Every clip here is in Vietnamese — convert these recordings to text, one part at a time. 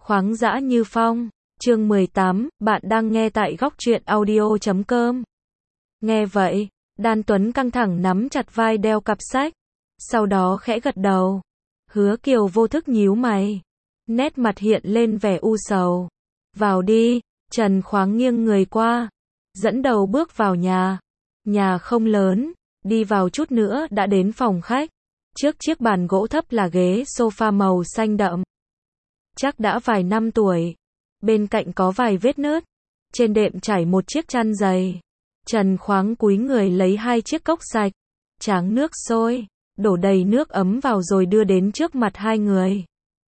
Khoáng dã như phong. Chương 18, bạn đang nghe tại góc truyện audio.com. Nghe vậy, Đan Tuấn căng thẳng nắm chặt vai đeo cặp sách. Sau đó khẽ gật đầu. Hứa Kiều vô thức nhíu mày. Nét mặt hiện lên vẻ u sầu. Vào đi, Trần Khoáng nghiêng người qua. Dẫn đầu bước vào nhà. Nhà không lớn, đi vào chút nữa đã đến phòng khách. Trước chiếc bàn gỗ thấp là ghế sofa màu xanh đậm. Chắc đã vài năm tuổi. Bên cạnh có vài vết nứt. Trên đệm trải một chiếc chăn dày. Trần Khoáng cúi người lấy hai chiếc cốc sạch. Tráng nước sôi. Đổ đầy nước ấm vào rồi đưa đến trước mặt hai người.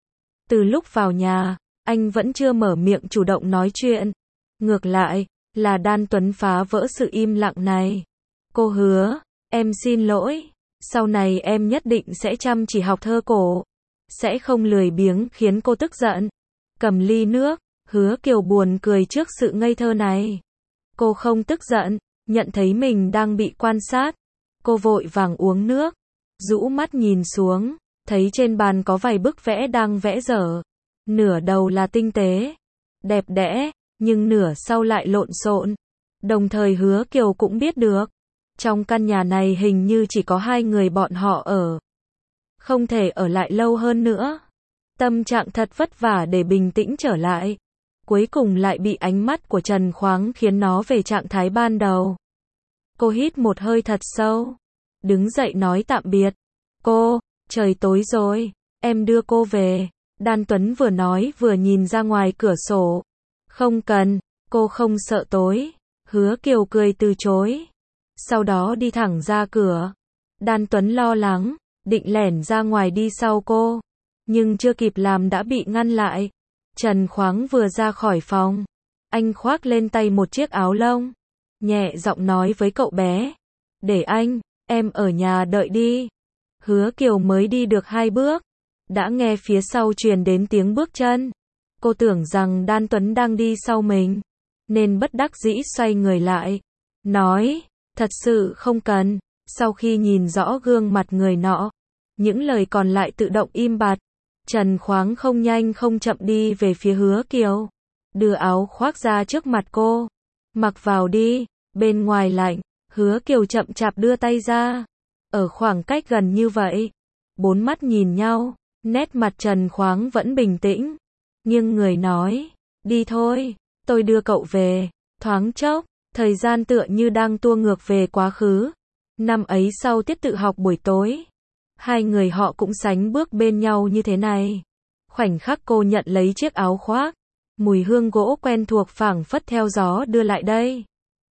Từ lúc vào nhà, anh vẫn chưa mở miệng chủ động nói chuyện. Ngược lại, là Đan Tuấn phá vỡ sự im lặng này. Cô hứa, em xin lỗi. Sau này em nhất định sẽ chăm chỉ học thơ cổ. Sẽ không lười biếng khiến cô tức giận. Cầm ly nước, Hứa Kiều buồn cười trước sự ngây thơ này. Cô không tức giận, nhận thấy mình đang bị quan sát. Cô vội vàng uống nước, rũ mắt nhìn xuống, thấy trên bàn có vài bức vẽ đang vẽ dở. Nửa đầu là tinh tế, đẹp đẽ, nhưng nửa sau lại lộn xộn. Đồng thời Hứa Kiều cũng biết được, trong căn nhà này hình như chỉ có hai người bọn họ ở. Không thể ở lại lâu hơn nữa. Tâm trạng thật vất vả để bình tĩnh trở lại. Cuối cùng lại bị ánh mắt của Trần Khoáng khiến nó về trạng thái ban đầu. Cô hít một hơi thật sâu. Đứng dậy nói tạm biệt. Cô, trời tối rồi, em đưa cô về. Đan Tuấn vừa nói vừa nhìn ra ngoài cửa sổ. Không cần, cô không sợ tối. Hứa Kiều cười từ chối. Sau đó đi thẳng ra cửa. Đan Tuấn lo lắng, định lẻn ra ngoài đi sau cô. Nhưng chưa kịp làm đã bị ngăn lại. Trần Khoáng vừa ra khỏi phòng. Anh khoác lên tay một chiếc áo lông. Nhẹ giọng nói với cậu bé. Để anh, em ở nhà đợi đi. Hứa Kiều mới đi được 2 bước. Đã nghe phía sau truyền đến tiếng bước chân. Cô tưởng rằng Đan Tuấn đang đi sau mình. Nên bất đắc dĩ xoay người lại. Nói, thật sự không cần. Sau khi nhìn rõ gương mặt người nọ, những lời còn lại tự động im bặt. Trần Khoáng không nhanh không chậm đi về phía Hứa Kiều. Đưa áo khoác ra trước mặt cô. Mặc vào đi, bên ngoài lạnh. Hứa Kiều chậm chạp đưa tay ra. Ở khoảng cách gần như vậy, 4 mắt nhìn nhau, nét mặt Trần Khoáng vẫn bình tĩnh. Nghiêng người nói, đi thôi, tôi đưa cậu về. Thoáng chốc, thời gian tựa như đang tua ngược về quá khứ. Năm ấy sau tiết tự học buổi tối, hai người họ cũng sánh bước bên nhau như thế này. Khoảnh khắc cô nhận lấy chiếc áo khoác, mùi hương gỗ quen thuộc phảng phất theo gió đưa lại đây.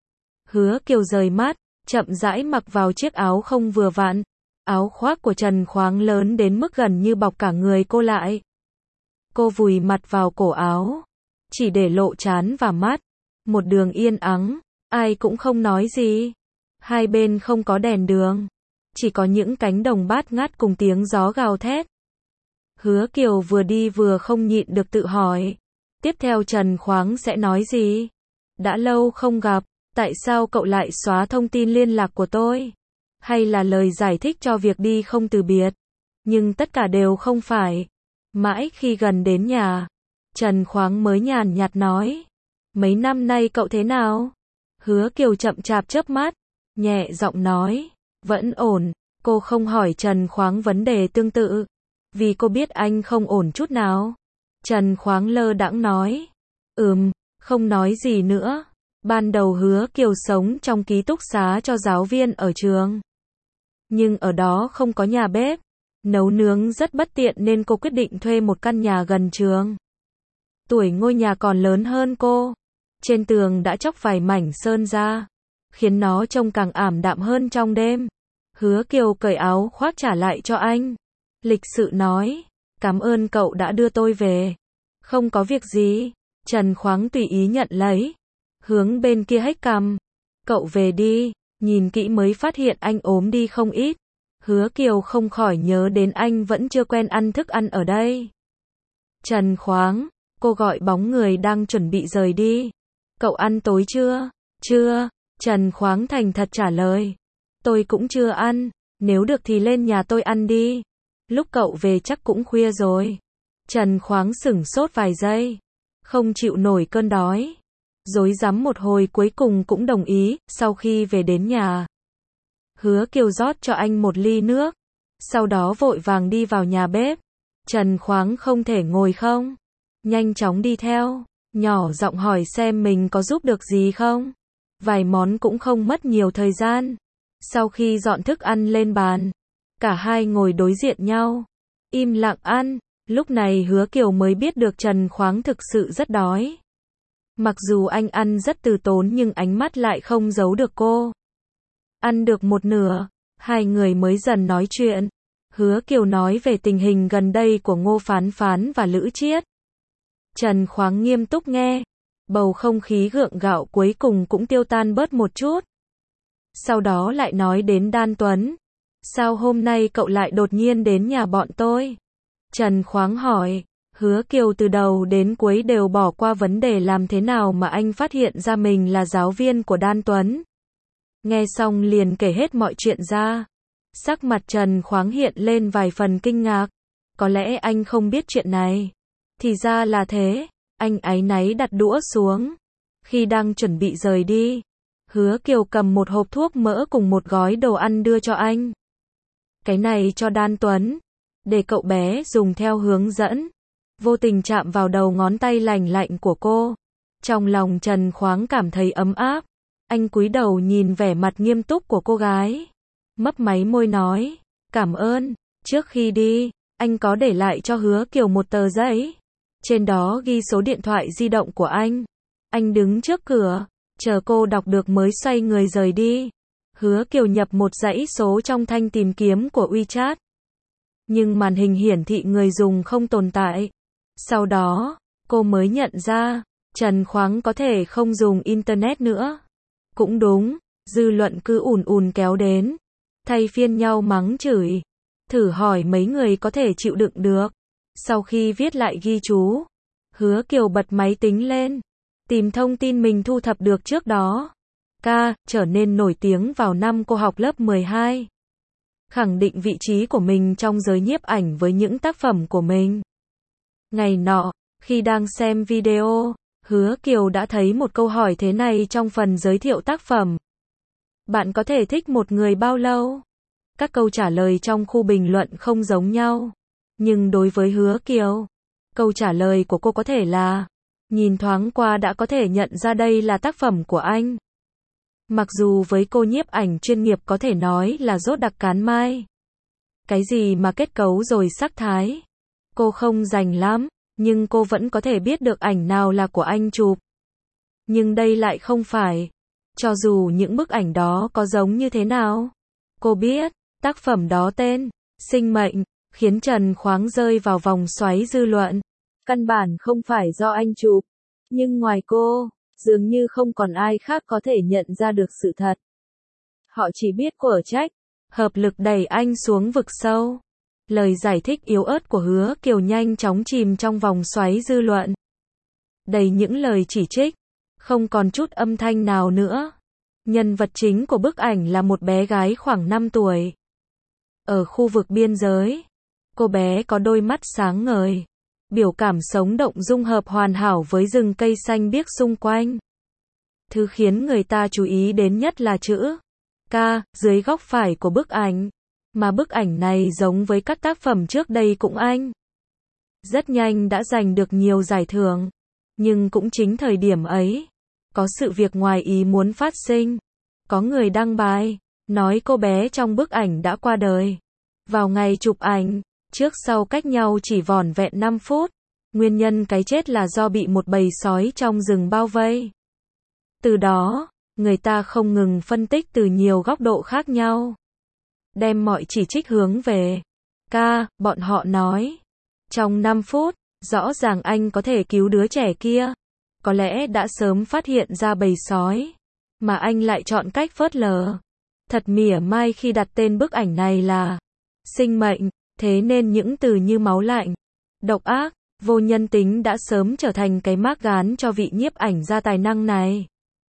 Hứa Kiều rời mắt, chậm rãi mặc vào chiếc áo không vừa vặn. Áo khoác của Trần Khoáng lớn đến mức gần như bọc cả người cô lại. Cô vùi mặt vào cổ áo, chỉ để lộ trán và mắt. Một đường yên ắng, ai cũng không nói gì. Hai bên không có đèn đường, chỉ có những cánh đồng bát ngát cùng tiếng gió gào thét. Hứa Kiều vừa đi vừa không nhịn được tự hỏi, tiếp theo Trần Khoáng sẽ nói gì? Đã lâu không gặp, tại sao cậu lại xóa thông tin liên lạc của tôi? Hay là lời giải thích cho việc đi không từ biệt? Nhưng tất cả đều không phải. Mãi khi gần đến nhà, Trần Khoáng mới nhàn nhạt nói, mấy năm nay cậu thế nào? Hứa Kiều chậm chạp chớp mắt, nhẹ giọng nói, vẫn ổn. Cô không hỏi Trần Khoáng vấn đề tương tự, vì cô biết anh không ổn chút nào. Trần Khoáng lơ đãng nói, không nói gì nữa. Ban đầu Hứa Kiều sống trong ký túc xá cho giáo viên ở trường. Nhưng ở đó không có nhà bếp, nấu nướng rất bất tiện nên cô quyết định thuê một căn nhà gần trường. Tuổi ngôi nhà còn lớn hơn cô. Trên tường đã chóc vài mảnh sơn ra, khiến nó trông càng ảm đạm hơn trong đêm. Hứa Kiều cởi áo khoác trả lại cho anh. Lịch sự nói, cảm ơn cậu đã đưa tôi về. Không có việc gì. Trần Khoáng tùy ý nhận lấy. Hướng bên kia hếch cằm. Cậu về đi, nhìn kỹ mới phát hiện anh ốm đi không ít. Hứa Kiều không khỏi nhớ đến anh vẫn chưa quen ăn thức ăn ở đây. Trần Khoáng, cô gọi bóng người đang chuẩn bị rời đi. Cậu ăn tối chưa? Chưa. Trần Khoáng thành thật trả lời. Tôi cũng chưa ăn, nếu được thì lên nhà tôi ăn đi. Lúc cậu về chắc cũng khuya rồi. Trần Khoáng sửng sốt vài giây, không chịu nổi cơn đói. Rối rắm một hồi cuối cùng cũng đồng ý, sau khi về đến nhà. Hứa Kiều rót cho anh một ly nước, sau đó vội vàng đi vào nhà bếp. Trần Khoáng không thể ngồi không, nhanh chóng đi theo, nhỏ giọng hỏi xem mình có giúp được gì không. Vài món cũng không mất nhiều thời gian. Sau khi dọn thức ăn lên bàn, cả hai ngồi đối diện nhau, im lặng ăn. Lúc này Hứa Kiều mới biết được Trần Khoáng thực sự rất đói. Mặc dù anh ăn rất từ tốn nhưng ánh mắt lại không giấu được cô. Ăn được một nửa, hai người mới dần nói chuyện. Hứa Kiều nói về tình hình gần đây của Ngô Phán Phán và Lữ Chiết. Trần Khoáng nghiêm túc nghe, bầu không khí gượng gạo cuối cùng cũng tiêu tan bớt một chút. Sau đó lại nói đến Đan Tuấn. Sao hôm nay cậu lại đột nhiên đến nhà bọn tôi? Trần Khoáng hỏi. Hứa Kiều từ đầu đến cuối đều bỏ qua vấn đề làm thế nào mà anh phát hiện ra mình là giáo viên của Đan Tuấn. Nghe xong liền kể hết mọi chuyện ra. Sắc mặt Trần Khoáng hiện lên vài phần kinh ngạc. Có lẽ anh không biết chuyện này. Thì ra là thế. Anh áy náy đặt đũa xuống. Khi đang chuẩn bị rời đi, Hứa Kiều cầm một hộp thuốc mỡ cùng một gói đồ ăn đưa cho anh. Cái này cho Đan Tuấn, để cậu bé dùng theo hướng dẫn. Vô tình chạm vào đầu ngón tay lành lạnh của cô. Trong lòng Trần Khoáng cảm thấy ấm áp. Anh cúi đầu nhìn vẻ mặt nghiêm túc của cô gái. Mấp máy môi nói, cảm ơn. Trước khi đi, anh có để lại cho Hứa Kiều một tờ giấy. Trên đó ghi số điện thoại di động của anh. Anh đứng trước cửa, chờ cô đọc được mới xoay người rời đi. Hứa Kiều nhập một dãy số trong thanh tìm kiếm của WeChat. Nhưng màn hình hiển thị người dùng không tồn tại. Sau đó, cô mới nhận ra, Trần Khoáng có thể không dùng Internet nữa. Cũng đúng, dư luận cứ ùn ùn kéo đến. Thay phiên nhau mắng chửi. Thử hỏi mấy người có thể chịu đựng được. Sau khi viết lại ghi chú, Hứa Kiều bật máy tính lên. Tìm thông tin mình thu thập được trước đó. Trở nên nổi tiếng vào năm cô học lớp 12. Khẳng định vị trí của mình trong giới nhiếp ảnh với những tác phẩm của mình. Ngày nọ, khi đang xem video, Hứa Kiều đã thấy một câu hỏi thế này trong phần giới thiệu tác phẩm. Bạn có thể thích một người bao lâu? Các câu trả lời trong khu bình luận không giống nhau. Nhưng đối với Hứa Kiều, câu trả lời của cô có thể là, nhìn thoáng qua đã có thể nhận ra đây là tác phẩm của anh. Mặc dù với cô nhiếp ảnh chuyên nghiệp có thể nói là dốt đặc cán mai. Cái gì mà kết cấu rồi sắc thái, cô không rành lắm, nhưng cô vẫn có thể biết được ảnh nào là của anh chụp. Nhưng đây lại không phải. Cho dù những bức ảnh đó có giống như thế nào, cô biết, tác phẩm đó tên, Sinh Mệnh, khiến Trần Khoáng rơi vào vòng xoáy dư luận. Căn bản không phải do anh chụp, nhưng ngoài cô, dường như không còn ai khác có thể nhận ra được sự thật. Họ chỉ biết cô ở trách, hợp lực đẩy anh xuống vực sâu. Lời giải thích yếu ớt của Hứa Kiều nhanh chóng chìm trong vòng xoáy dư luận. Đầy những lời chỉ trích, không còn chút âm thanh nào nữa. Nhân vật chính của bức ảnh là một bé gái khoảng 5 tuổi. Ở khu vực biên giới, cô bé có đôi mắt sáng ngời. Biểu cảm sống động dung hợp hoàn hảo với rừng cây xanh biếc xung quanh. Thứ khiến người ta chú ý đến nhất là chữ K dưới góc phải của bức ảnh. Mà bức ảnh này giống với các tác phẩm trước đây cũng anh. Rất nhanh đã giành được nhiều giải thưởng. Nhưng cũng chính thời điểm ấy, có sự việc ngoài ý muốn phát sinh. Có người đăng bài, nói cô bé trong bức ảnh đã qua đời. Vào ngày chụp ảnh, trước sau cách nhau chỉ vỏn vẹn 5 phút. Nguyên nhân cái chết là do bị một bầy sói trong rừng bao vây. Từ đó, người ta không ngừng phân tích từ nhiều góc độ khác nhau. Đem mọi chỉ trích hướng về bọn họ nói. Trong 5 phút, rõ ràng anh có thể cứu đứa trẻ kia. Có lẽ đã sớm phát hiện ra bầy sói. Mà anh lại chọn cách phớt lờ. Thật mỉa mai khi đặt tên bức ảnh này là Sinh Mệnh. Thế nên những từ như máu lạnh, độc ác, vô nhân tính đã sớm trở thành cái mác gán cho vị nhiếp ảnh gia tài năng này.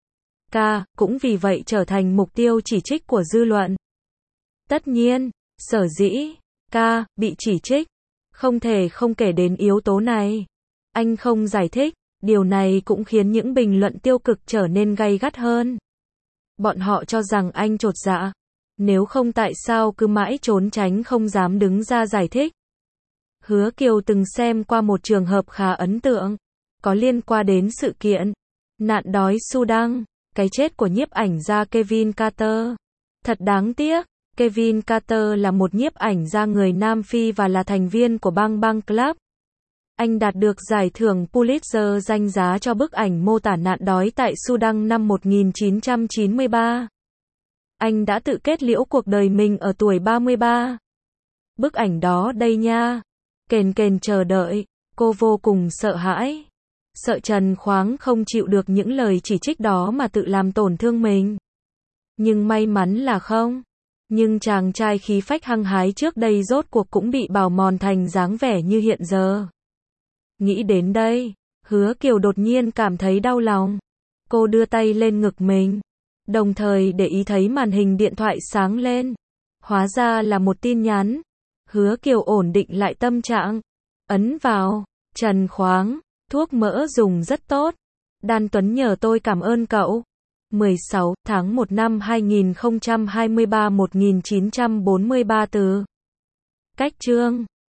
Cũng vì vậy trở thành mục tiêu chỉ trích của dư luận. Tất nhiên, sở dĩ bị chỉ trích Không thể không kể đến yếu tố này. Anh không giải thích, điều này cũng khiến những bình luận tiêu cực trở nên gay gắt hơn. Bọn họ cho rằng anh chột dạ. Nếu không tại sao cứ mãi trốn tránh không dám đứng ra giải thích. Hứa Kiều từng xem qua một trường hợp khá ấn tượng, có liên quan đến sự kiện nạn đói Sudan, cái chết của nhiếp ảnh gia Kevin Carter. Thật đáng tiếc, Kevin Carter là một nhiếp ảnh gia người Nam Phi và là thành viên của Bang Bang Club. Anh đạt được giải thưởng Pulitzer danh giá cho bức ảnh mô tả nạn đói tại Sudan năm 1993. Anh đã tự kết liễu cuộc đời mình ở tuổi 33. Bức ảnh đó đây nha. Kền kền chờ đợi, cô vô cùng sợ hãi. Sợ Trần Khoáng không chịu được những lời chỉ trích đó mà tự làm tổn thương mình. Nhưng may mắn là không. Nhưng chàng trai khí phách hăng hái trước đây rốt cuộc cũng bị bào mòn thành dáng vẻ như hiện giờ. Nghĩ đến đây, Hứa Kiều đột nhiên cảm thấy đau lòng. Cô đưa tay lên ngực mình, đồng thời để ý thấy màn hình điện thoại sáng lên. Hóa ra là một tin nhắn. Hứa Kiều ổn định lại tâm trạng. Ấn vào, Trần Khoáng, thuốc mỡ dùng rất tốt. Đan Tuấn nhờ tôi cảm ơn cậu. 16 tháng 1 năm 2023 1943 từ. Cách chương